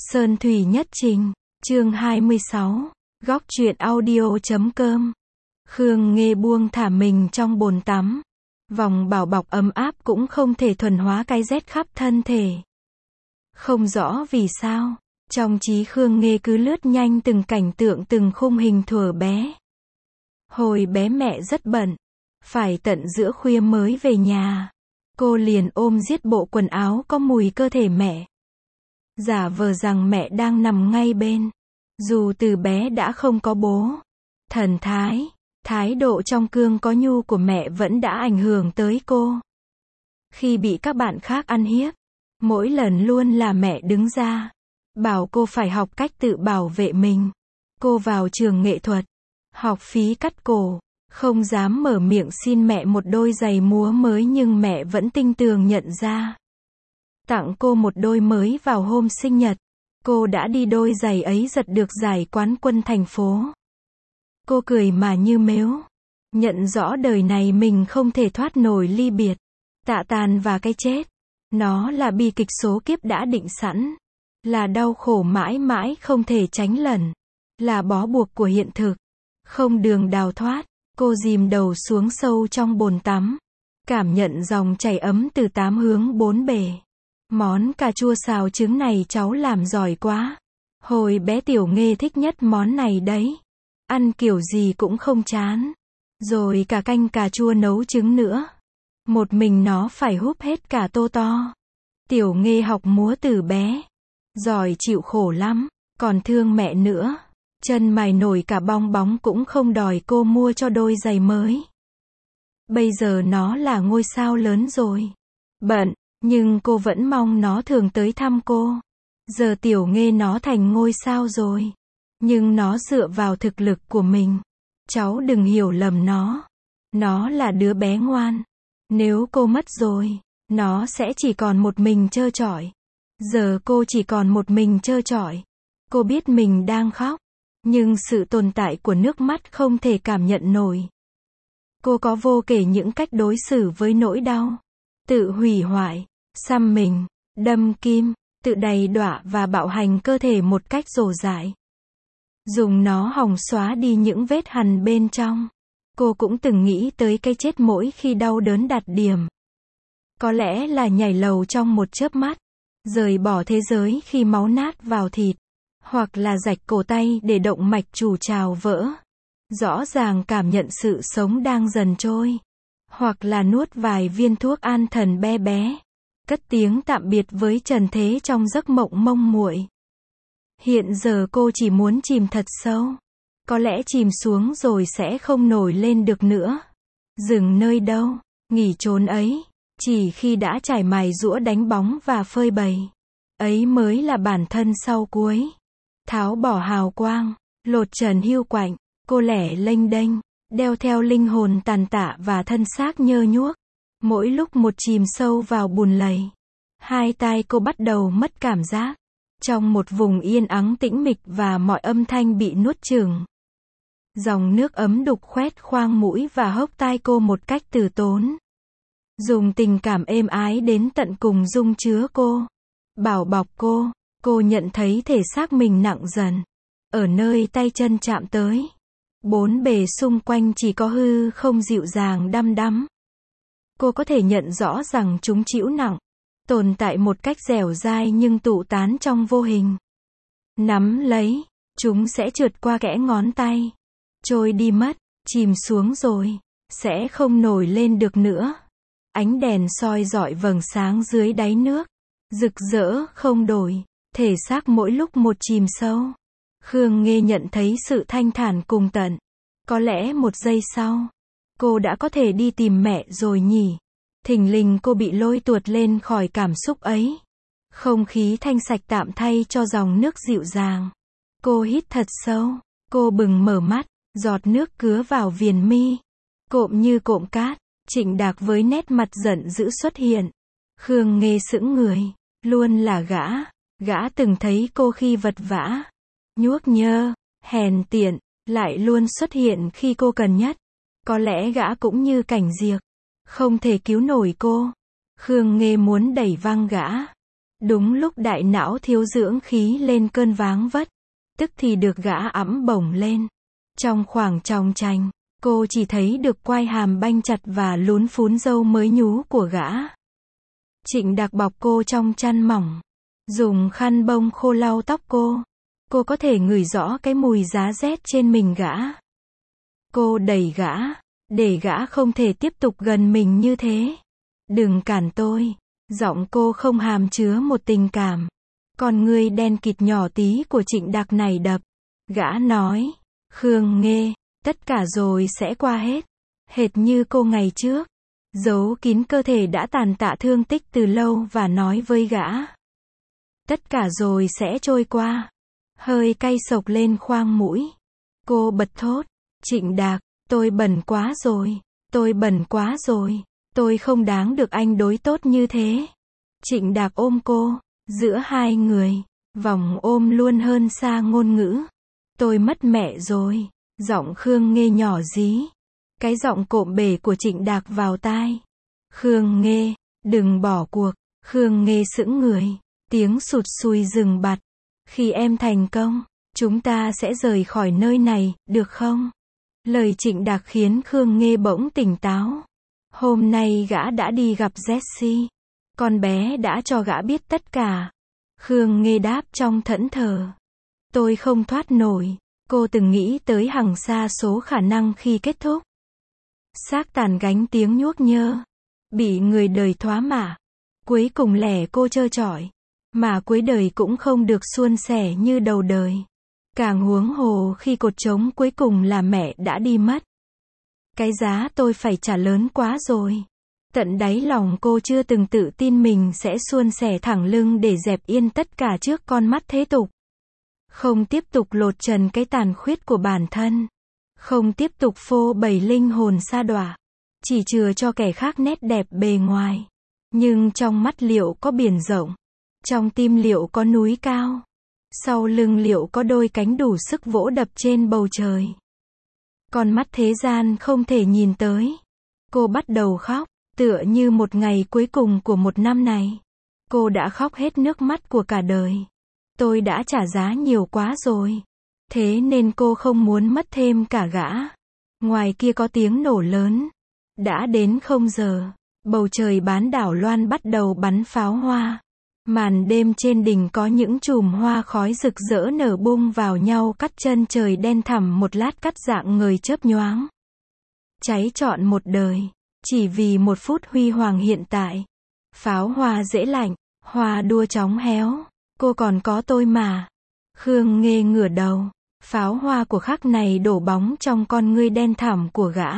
Sơn Thủy Nhất Trình, chương 26, góc truyện audio.com. Khương Nghê buông thả mình trong bồn tắm. Vòng bảo bọc ấm áp cũng không thể thuần hóa cái rét khắp thân thể. Không rõ vì sao, trong trí Khương Nghê cứ lướt nhanh từng cảnh tượng từng khung hình thuở bé. Hồi bé mẹ rất bận, phải tận giữa khuya mới về nhà. Cô liền ôm giết bộ quần áo có mùi cơ thể mẹ. Giả vờ rằng mẹ đang nằm ngay bên. Dù từ bé đã không có bố. Thần thái độ trong cương có nhu của mẹ vẫn đã ảnh hưởng tới cô. Khi bị các bạn khác ăn hiếp, mỗi lần luôn là mẹ đứng ra, bảo cô phải học cách tự bảo vệ mình. Cô vào trường nghệ thuật, học phí cắt cổ, không dám mở miệng xin mẹ một đôi giày múa mới nhưng mẹ vẫn tinh tường nhận ra. Tặng cô một đôi mới vào hôm sinh nhật. Cô đã đi đôi giày ấy giật được giải quán quân thành phố. Cô cười mà như mếu. Nhận rõ đời này mình không thể thoát nổi ly biệt, tạ tàn và cái chết. Nó là bi kịch số kiếp đã định sẵn. Là đau khổ mãi mãi không thể tránh lẩn. Là bó buộc của hiện thực. Không đường đào thoát. Cô dìm đầu xuống sâu trong bồn tắm. Cảm nhận dòng chảy ấm từ tám hướng bốn bề. Món cà chua xào trứng này cháu làm giỏi quá. Hồi bé Tiểu Nghê thích nhất món này đấy. Ăn kiểu gì cũng không chán. Rồi cả canh cà chua nấu trứng nữa. Một mình nó phải húp hết cả tô to. Tiểu Nghê học múa từ bé. Giỏi chịu khổ lắm. Còn thương mẹ nữa. Chân mày nổi cả bong bóng cũng không đòi cô mua cho đôi giày mới. Bây giờ nó là ngôi sao lớn rồi. Bận. Nhưng cô vẫn mong nó thường tới thăm cô. Giờ Tiểu Nghê nó thành ngôi sao rồi. Nhưng nó dựa vào thực lực của mình. Cháu đừng hiểu lầm nó. Nó là đứa bé ngoan. Nếu cô mất rồi, nó sẽ chỉ còn một mình trơ trọi. Giờ cô chỉ còn một mình trơ trọi. Cô biết mình đang khóc. Nhưng sự tồn tại của nước mắt không thể cảm nhận nổi. Cô có vô kể những cách đối xử với nỗi đau. Tự hủy hoại, xăm mình, đâm kim, tự đầy đọa và bạo hành cơ thể một cách rồ dại. Dùng nó hòng xóa đi những vết hằn bên trong. Cô cũng từng nghĩ tới cái chết mỗi khi đau đớn đạt điểm. Có lẽ là nhảy lầu trong một chớp mắt. Rời bỏ thế giới khi máu nát vào thịt. Hoặc là rạch cổ tay để động mạch chủ trào vỡ. Rõ ràng cảm nhận sự sống đang dần trôi. Hoặc là nuốt vài viên thuốc an thần bé bé. Cất tiếng tạm biệt với trần thế trong giấc mộng mông muội. Hiện giờ cô chỉ muốn chìm thật sâu. Có lẽ chìm xuống rồi sẽ không nổi lên được nữa. Dừng nơi đâu, nghỉ chốn ấy. Chỉ khi đã trải mài giũa đánh bóng và phơi bày. Ấy mới là bản thân sau cuối. Tháo bỏ hào quang, lột trần hiu quạnh. Cô lẻ lênh đênh, đeo theo linh hồn tàn tạ và thân xác nhơ nhuốc. Mỗi lúc một chìm sâu vào bùn lầy. Hai tai cô bắt đầu mất cảm giác. Trong một vùng yên ắng tĩnh mịch và mọi âm thanh bị nuốt chửng. Dòng nước ấm đục khoét khoang mũi và hốc tai cô một cách từ tốn. Dùng tình cảm êm ái đến tận cùng dung chứa cô. Bảo bọc cô nhận thấy thể xác mình nặng dần. Ở nơi tay chân chạm tới. Bốn bề xung quanh chỉ có hư không dịu dàng đăm đắm. Cô có thể nhận rõ rằng chúng trĩu nặng. Tồn tại một cách dẻo dai nhưng tụ tán trong vô hình. Nắm lấy, chúng sẽ trượt qua kẽ ngón tay. Trôi đi mất, chìm xuống rồi, sẽ không nổi lên được nữa. Ánh đèn soi rọi vầng sáng dưới đáy nước. Rực rỡ không đổi, thể xác mỗi lúc một chìm sâu. Khương Nghê nhận thấy sự thanh thản cùng tận. Có lẽ một giây sau, cô đã có thể đi tìm mẹ rồi nhỉ. Thình lình cô bị lôi tuột lên khỏi cảm xúc ấy. Không khí thanh sạch tạm thay cho dòng nước dịu dàng. Cô hít thật sâu. Cô bừng mở mắt. Giọt nước cứa vào viền mi. Cộm như cộm cát. Trịnh Đạc với nét mặt giận dữ xuất hiện. Khương Nghê sững người. Luôn là gã. Gã từng thấy cô khi vật vã. Nhuốc nhơ. Hèn tiện. Lại luôn xuất hiện khi cô cần nhất. Có lẽ gã cũng như Cảnh Diệp. Không thể cứu nổi cô. Khương Nghê muốn đẩy văng gã. Đúng lúc đại não thiếu dưỡng khí lên cơn váng vất, tức thì được gã ẵm bổng lên. Trong khoảng chòng chành, cô chỉ thấy được quai hàm banh chặt và lún phún râu mới nhú của gã. Trịnh Đạc bọc cô trong chăn mỏng, dùng khăn bông khô lau tóc cô. Cô có thể ngửi rõ cái mùi giá rét trên mình gã. Cô đẩy gã, để gã không thể tiếp tục gần mình như thế. Đừng cản tôi. Giọng cô không hàm chứa một tình cảm. Con ngươi đen kịt nhỏ tí của Trịnh Đạc này đập. Gã nói, Khương Nghê, tất cả rồi sẽ qua hết. Hệt như cô ngày trước. Giấu kín cơ thể đã tàn tạ thương tích từ lâu và nói với gã. Tất cả rồi sẽ trôi qua. Hơi cay sộc lên khoang mũi. Cô bật thốt, Trịnh Đạc, tôi bẩn quá rồi. Tôi bẩn quá rồi. Tôi không đáng được anh đối tốt như thế. Trịnh Đạc ôm cô, giữa hai người, vòng ôm luôn hơn xa ngôn ngữ. Tôi mất mẹ rồi. Giọng Khương Nghê nhỏ dí. Cái giọng cộm bể của Trịnh Đạc vào tai. Khương Nghê, đừng bỏ cuộc. Khương Nghê sững người. Tiếng sụt sùi dừng bặt. Khi em thành công, chúng ta sẽ rời khỏi nơi này, được không? Lời Trịnh Đạc khiến Khương Nghê bỗng tỉnh táo. Hôm nay gã đã đi gặp Jessie. Con bé đã cho gã biết tất cả. Khương Nghê đáp trong thẫn thờ. Tôi không thoát nổi. Cô từng nghĩ tới hàng xa số khả năng khi kết thúc. Xác tàn gánh tiếng nhuốc nhơ. Bị người đời thoá mạ. Cuối cùng lẻ cô trơ trọi. Mà cuối đời cũng không được suôn sẻ như đầu đời. Càng huống hồ khi cột trống cuối cùng là mẹ đã đi mất. Cái giá tôi phải trả lớn quá rồi. Tận đáy lòng cô chưa từng tự tin mình sẽ suôn sẻ thẳng lưng để dẹp yên tất cả trước con mắt thế tục. Không tiếp tục lột trần cái tàn khuyết của bản thân. Không tiếp tục phô bày linh hồn sa đọa. Chỉ chừa cho kẻ khác nét đẹp bề ngoài. Nhưng trong mắt liệu có biển rộng. Trong tim liệu có núi cao. Sau lưng liệu có đôi cánh đủ sức vỗ đập trên bầu trời. Con mắt thế gian không thể nhìn tới. Cô bắt đầu khóc, tựa như một ngày cuối cùng của một năm này. Cô đã khóc hết nước mắt của cả đời. Tôi đã trả giá nhiều quá rồi. Thế nên cô không muốn mất thêm cả gã. Ngoài kia có tiếng nổ lớn. Đã đến 0 giờ. Bầu trời bán đảo Loan bắt đầu bắn pháo hoa. Màn đêm trên đỉnh có những chùm hoa khói rực rỡ nở bung vào nhau cắt chân trời đen thẳm một lát cắt dạng người chớp nhoáng. Cháy trọn một đời. Chỉ vì một phút huy hoàng hiện tại. Pháo hoa dễ lạnh. Hoa đua chóng héo. Cô còn có tôi mà. Khương Nghê ngửa đầu. Pháo hoa của khắc này đổ bóng trong con ngươi đen thẳm của gã.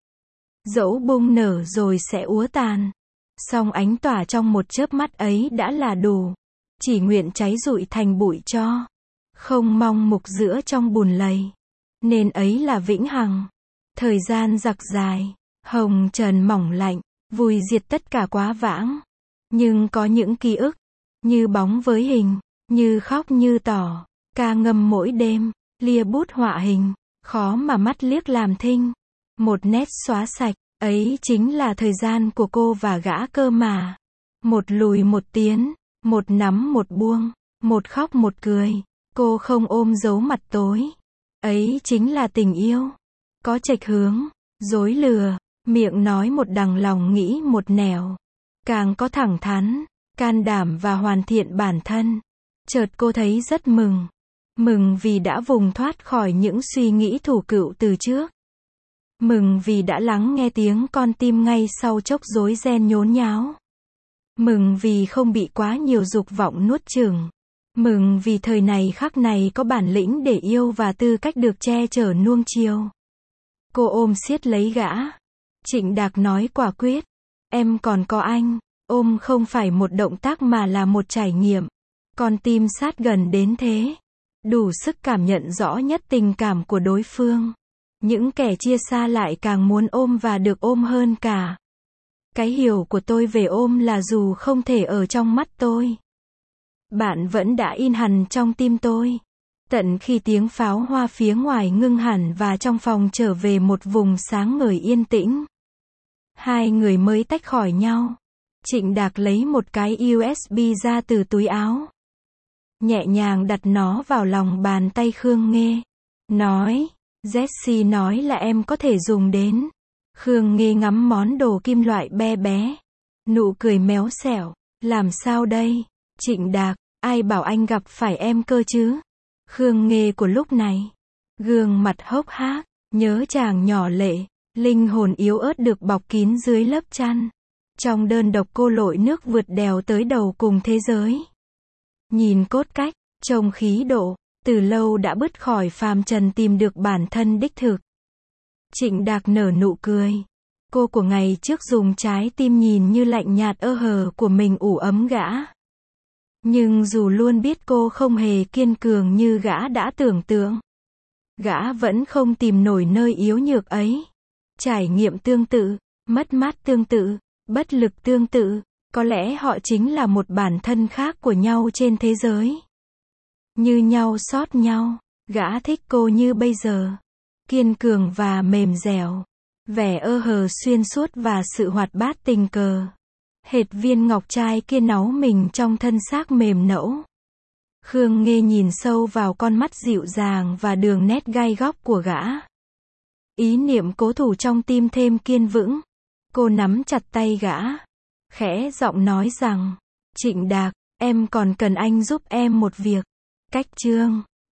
Dẫu bung nở rồi sẽ úa tàn. Song ánh tỏa trong một chớp mắt ấy đã là đủ. Chỉ nguyện cháy rụi thành bụi tro. Không mong mục giữa trong bùn lầy. Nên ấy là vĩnh hằng. Thời gian giặc dài. Hồng trần mỏng lạnh. Vùi diệt tất cả quá vãng. Nhưng có những ký ức. Như bóng với hình. Như khóc như tỏ. Ca ngâm mỗi đêm. Lia bút họa hình. Khó mà mắt liếc làm thinh. Một nét xóa sạch. Ấy chính là thời gian của cô và gã cơ mà. Một lùi một tiến. Một nắm một buông. Một khóc một cười. Cô không ôm giấu mặt tối. Ấy chính là tình yêu. Có chệch hướng. Dối lừa. Miệng nói một đằng lòng nghĩ một nẻo. Càng có thẳng thắn. Can đảm và hoàn thiện bản thân. Chợt cô thấy rất mừng. Mừng vì đã vùng thoát khỏi những suy nghĩ thủ cựu từ trước. Mừng vì đã lắng nghe tiếng con tim ngay sau chốc rối ren nhốn nháo. Mừng vì không bị quá nhiều dục vọng nuốt chửng. Mừng vì thời này khắc này có bản lĩnh để yêu và tư cách được che chở nuông chiều. Cô ôm siết lấy gã. Trịnh Đạc nói quả quyết. Em còn có anh. Ôm không phải một động tác mà là một trải nghiệm. Con tim sát gần đến thế. Đủ sức cảm nhận rõ nhất tình cảm của đối phương. Những kẻ chia xa lại càng muốn ôm và được ôm hơn cả. Cái hiểu của tôi về ôm là dù không thể ở trong mắt tôi, bạn vẫn đã in hằn trong tim tôi. Tận khi tiếng pháo hoa phía ngoài ngưng hẳn và trong phòng trở về một vùng sáng ngời yên tĩnh. Hai người mới tách khỏi nhau. Trịnh Đạc lấy một cái USB ra từ túi áo. Nhẹ nhàng đặt nó vào lòng bàn tay Khương Nghê. Nói, Jessie nói là em có thể dùng đến. Khương Nghê ngắm món đồ kim loại be bé. Nụ cười méo xẻo. Làm sao đây? Trịnh Đạc, ai bảo anh gặp phải em cơ chứ? Khương Nghê của lúc này. Gương mặt hốc hác, nhớ chàng nhỏ lệ, linh hồn yếu ớt được bọc kín dưới lớp chăn. Trong đơn độc cô lội nước vượt đèo tới đầu cùng thế giới. Nhìn cốt cách, trông khí độ, từ lâu đã bứt khỏi phàm trần tìm được bản thân đích thực. Trịnh Đạc nở nụ cười. Cô của ngày trước dùng trái tim nhìn như lạnh nhạt ơ hờ của mình ủ ấm gã. Nhưng dù luôn biết cô không hề kiên cường như gã đã tưởng tượng, gã vẫn không tìm nổi nơi yếu nhược ấy. Trải nghiệm tương tự, mất mát tương tự, bất lực tương tự, có lẽ họ chính là một bản thân khác của nhau trên thế giới. Như nhau sót nhau, gã thích cô như bây giờ. Kiên cường và mềm dẻo. Vẻ ơ hờ xuyên suốt và sự hoạt bát tình cờ. Hệt viên ngọc trai kia náu mình trong thân xác mềm nẫu. Khương Nghê nhìn sâu vào con mắt dịu dàng và đường nét gai góc của gã. Ý niệm cố thủ trong tim thêm kiên vững. Cô nắm chặt tay gã. Khẽ giọng nói rằng, Trịnh Đạc, em còn cần anh giúp em một việc. Cách chương